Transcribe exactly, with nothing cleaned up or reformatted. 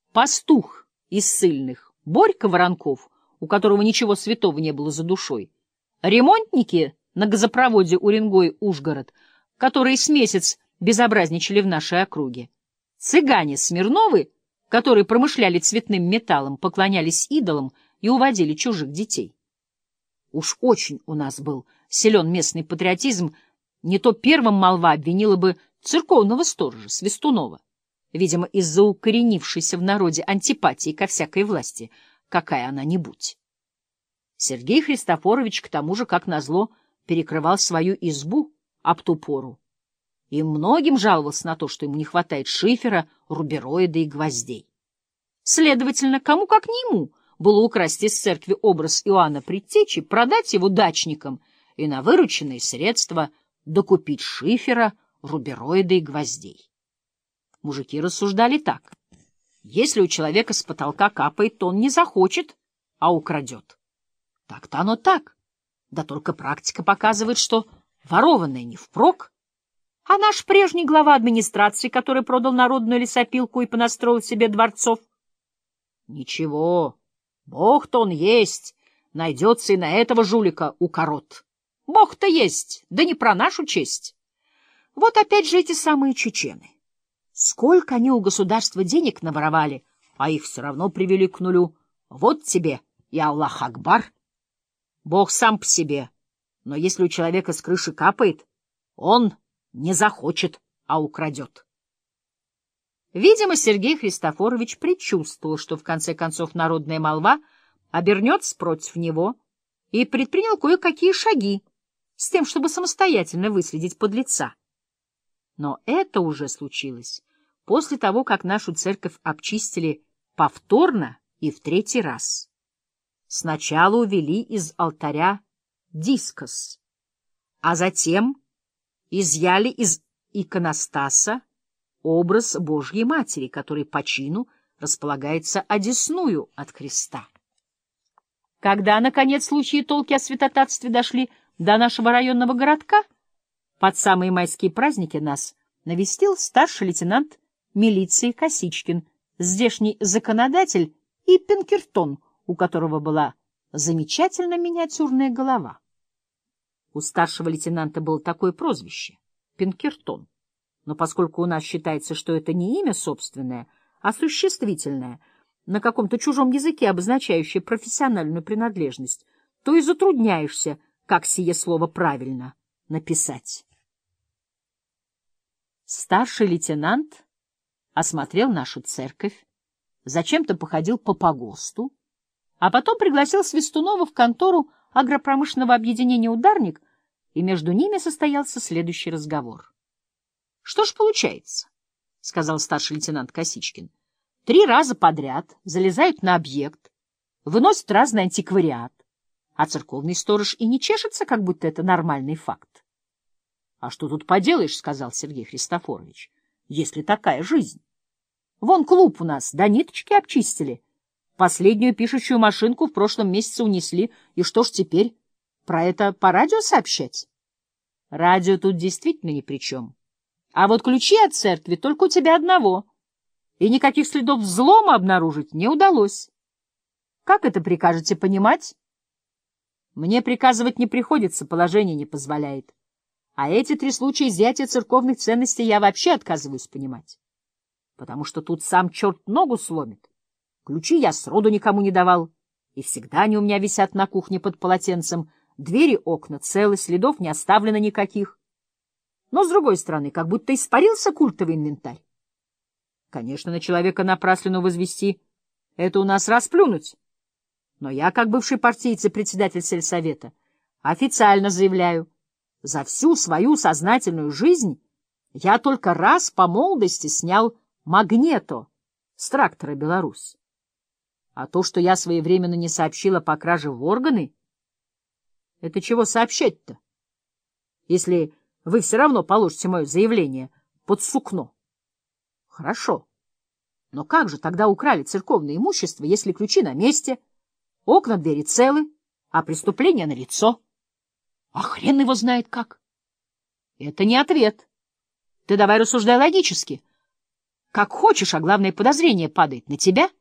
пастух из ссыльных, Борька Воронков, у которого ничего святого не было за душой, ремонтники на газопроводе Уренгой-Ужгород, которые с месяц безобразничали в нашей округе, цыгане Смирновы, которые промышляли цветным металлом, поклонялись идолам и уводили чужих детей. Уж очень у нас был силен местный патриотизм, не то первым молва обвинила бы церковного сторожа Свистунова, видимо, из-за укоренившейся в народе антипатии ко всякой власти, какая она ни будь. Сергей Христофорович, к тому же, как назло, перекрывал свою избу об ту пору и многим жаловался на то, что ему не хватает шифера, рубероида и гвоздей. Следовательно, кому как не ему было украсть из церкви образ Иоанна Предтечи, продать его дачникам и на вырученные средства докупить шифера, рубероида и гвоздей. Мужики рассуждали так: если у человека с потолка капает, то он не захочет, а украдет. Так-то оно так, да только практика показывает, что ворованное не впрок. А наш прежний глава администрации, который продал народную лесопилку и понастроил себе дворцов? Ничего, бог-то он есть, найдется и на этого жулика укорот. Бог-то есть, да не про нашу честь. Вот опять же эти самые чечены. Сколько они у государства денег наворовали, а их все равно привели к нулю. Вот тебе и Аллах Акбар. Бог сам по себе, но если у человека с крыши капает, он не захочет, а украдет. Видимо, Сергей Христофорович предчувствовал, что в конце концов народная молва обернется против него, и предпринял кое-какие шаги с тем, чтобы самостоятельно выследить подлеца. Но это уже случилось после того, как нашу церковь обчистили повторно и в третий раз. Сначала увели из алтаря дискос, а затем изъяли из иконостаса образ Божьей Матери, который по чину располагается одесную от креста. Когда, наконец, случаи и толки о святотатстве дошли до нашего районного городка, под самые майские праздники нас навестил старший лейтенант милиции Косичкин, здешний законодатель и Пинкертон, у которого была замечательно миниатюрная голова. У старшего лейтенанта было такое прозвище — Пинкертон. Но поскольку у нас считается, что это не имя собственное, а существительное, на каком-то чужом языке обозначающее профессиональную принадлежность, то и затрудняешься, как сие слово правильно написать. Старший лейтенант осмотрел нашу церковь, зачем-то походил по погосту, а потом пригласил Свистунова в контору агропромышленного объединения «Ударник», и между ними состоялся следующий разговор. — Что ж получается, — сказал старший лейтенант Косичкин, — три раза подряд залезают на объект, выносят разный антиквариат, а церковный сторож и не чешется, как будто это нормальный факт. — А что тут поделаешь, — сказал Сергей Христофорович, — если такая жизнь. Вон клуб у нас до ниточки обчистили. Последнюю пишущую машинку в прошлом месяце унесли, и что ж теперь? Про это по радио сообщать? Радио тут действительно ни при чем. А вот ключи от церкви только у тебя одного, и никаких следов взлома обнаружить не удалось. Как это прикажете понимать? Мне приказывать не приходится, положение не позволяет. А эти три случая изъятия церковных ценностей я вообще отказываюсь понимать. Потому что тут сам черт ногу сломит. Ключи я сроду никому не давал, и всегда они у меня висят на кухне под полотенцем, двери, окна целы, следов не оставлено никаких. Но, с другой стороны, как будто испарился культовый инвентарь. Конечно, на человека напраслину возвести — это у нас расплюнуть. Но я, как бывший партиец и председатель сельсовета, официально заявляю, за всю свою сознательную жизнь я только раз по молодости снял магнето с трактора «Беларусь». А то, что я своевременно не сообщила по краже в органы, это чего сообщать-то, если вы все равно положите мое заявление под сукно? Хорошо. Но как же тогда украли церковное имущество, если ключи на месте, окна, двери целы, а преступление налицо? А хрен его знает как. Это не ответ. Ты давай рассуждай логически. как хочешь, а главное, подозрение падает на тебя.